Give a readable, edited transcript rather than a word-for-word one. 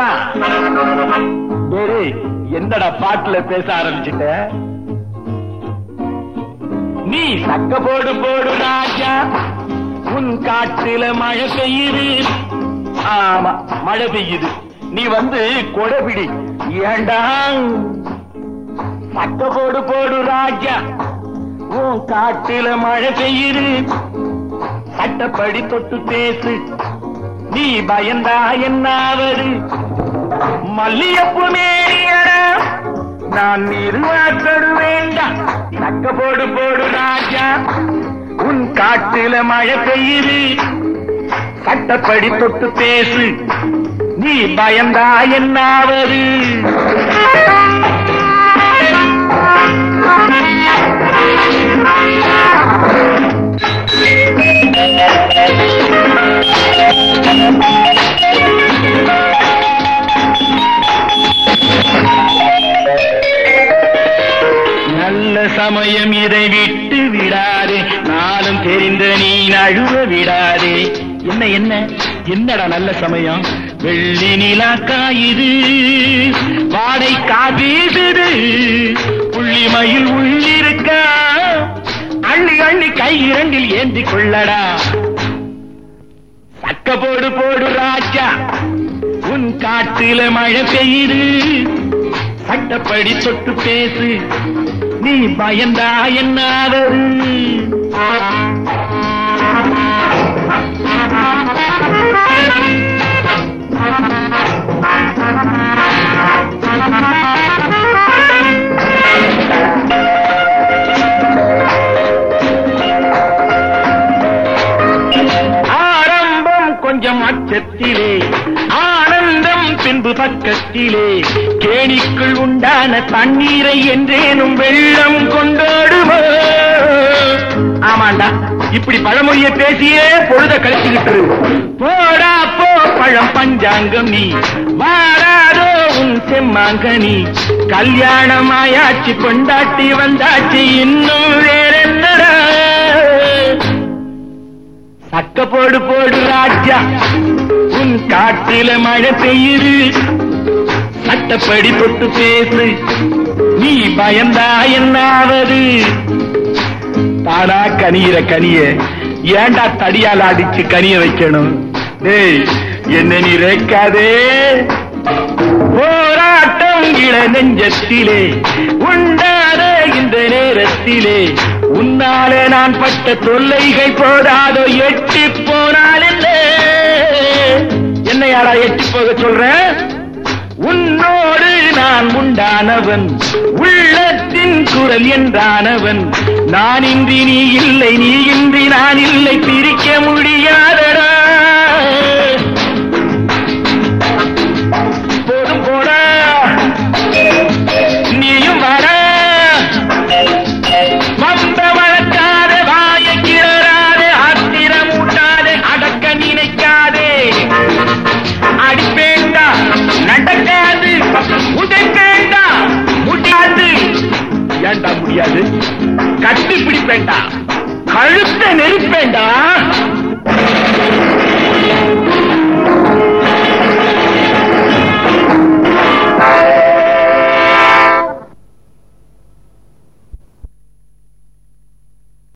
என்னடா பாட்டுல பேச ஆரம்பிச்சுட்ட? நீ சக்க போடு போடு ராஜா, உன் காட்டுல மழை பெய்யுது. ஆமா, மழை பெய்யுது. நீ வந்து கொடைபிடி. ஏண்டா சக்க போடு போடு ராஜா, உன் காட்டுல மழை பெய்யுது. சட்டப்படி தொட்டு பேசு, நீ பயந்தா என்னாவது? மல்லியப்பு மேரியட நான் நிர்வாகடு வேண்டாம். சக்க போடு போடு ராஜா, உன் காட்டுல மழை பெய்யுது. சட்டப்படி தொட்டு பேசு, நீ பயந்தா என்னாவது? நல்ல சமயம் இதை விட்டு விடாதே, நாளும் தெரிந்த நீ நழுவ விடாதே. என்ன என்ன என்னடா நல்ல சமயம்? வெள்ளி நிலா காயுது, வாடை காபீசுது, புள்ளிமயில் உள்ளிருக்கா, அள்ளி அள்ளி கை இரண்டில் ஏந்தி கொள்ளடா. சக்க போடு போடு ராஜா, உன் காட்டுல மழை பெய்யுது. சட்டப்படி தொட்டு பேசு, நீ பயந்தா என்னாவது? ஆரம்பம் கொஞ்சம் அச்சத்திலே, ஆனந்தம் பின்பு பக்கத்திலே. கேணிக்குள் உண்டான தண்ணீரை என்றேனும் வெள்ளம் கொண்டாடுமோ? ஆமாண்டா, இப்படி பழமொழியை பேசியே பொழுத கழிச்சுக்கிட்டு. போடா போ பழம் பஞ்சாங்கம் நீ, வாராதோ உன் செம்மாங்கனி. கல்யாணம் ஆயாச்சு, கொண்டாட்டி வந்தாச்சு, இன்னும் வேறென்னடா? சக்க போடு போடு ராஜா, உன் காட்டில மழை பெய்யுது. சட்டப்படி தொட்டு பேசு, நீ பயந்தா என்னாவது? தானா கனியிற கனிய ஏண்டா தடியால் அடிச்சு கனிய வைக்கணும்? டேய், என்ன நீ ரேக்காதே. போராட்டம் இள நெஞ்சத்திலே உண்டாத இந்த நேரத்திலே, உன்னாலே நான் பட்ட தொல்லைகள் போதாதோ, எட்டி போனால் என்ன? என்னையாடா எட்டி போக சொல்ற? உன்னோடு நான் உண்டானவன், உள்ளத்தின் குரல் என்றானவன். நான் இன்றி நீ இல்லை, நீ இன்றி நான் இல்லை, பிரிக்க முடியாதடா. போதும் போடா, நீயும் வர. வந்த வளர்க்காதே, வாய கிளறாதே, ஆத்திரம் ஊட்டாதே, அடக்க நினைக்காதே. அடிப்பேண்டா, நடக்காது, உதைப்பேண்டா, முடியாது. ஏண்டா முடியாது? கட்டி பிடிப்பேண்டா, கழுத்தை நெருப்பேண்டா.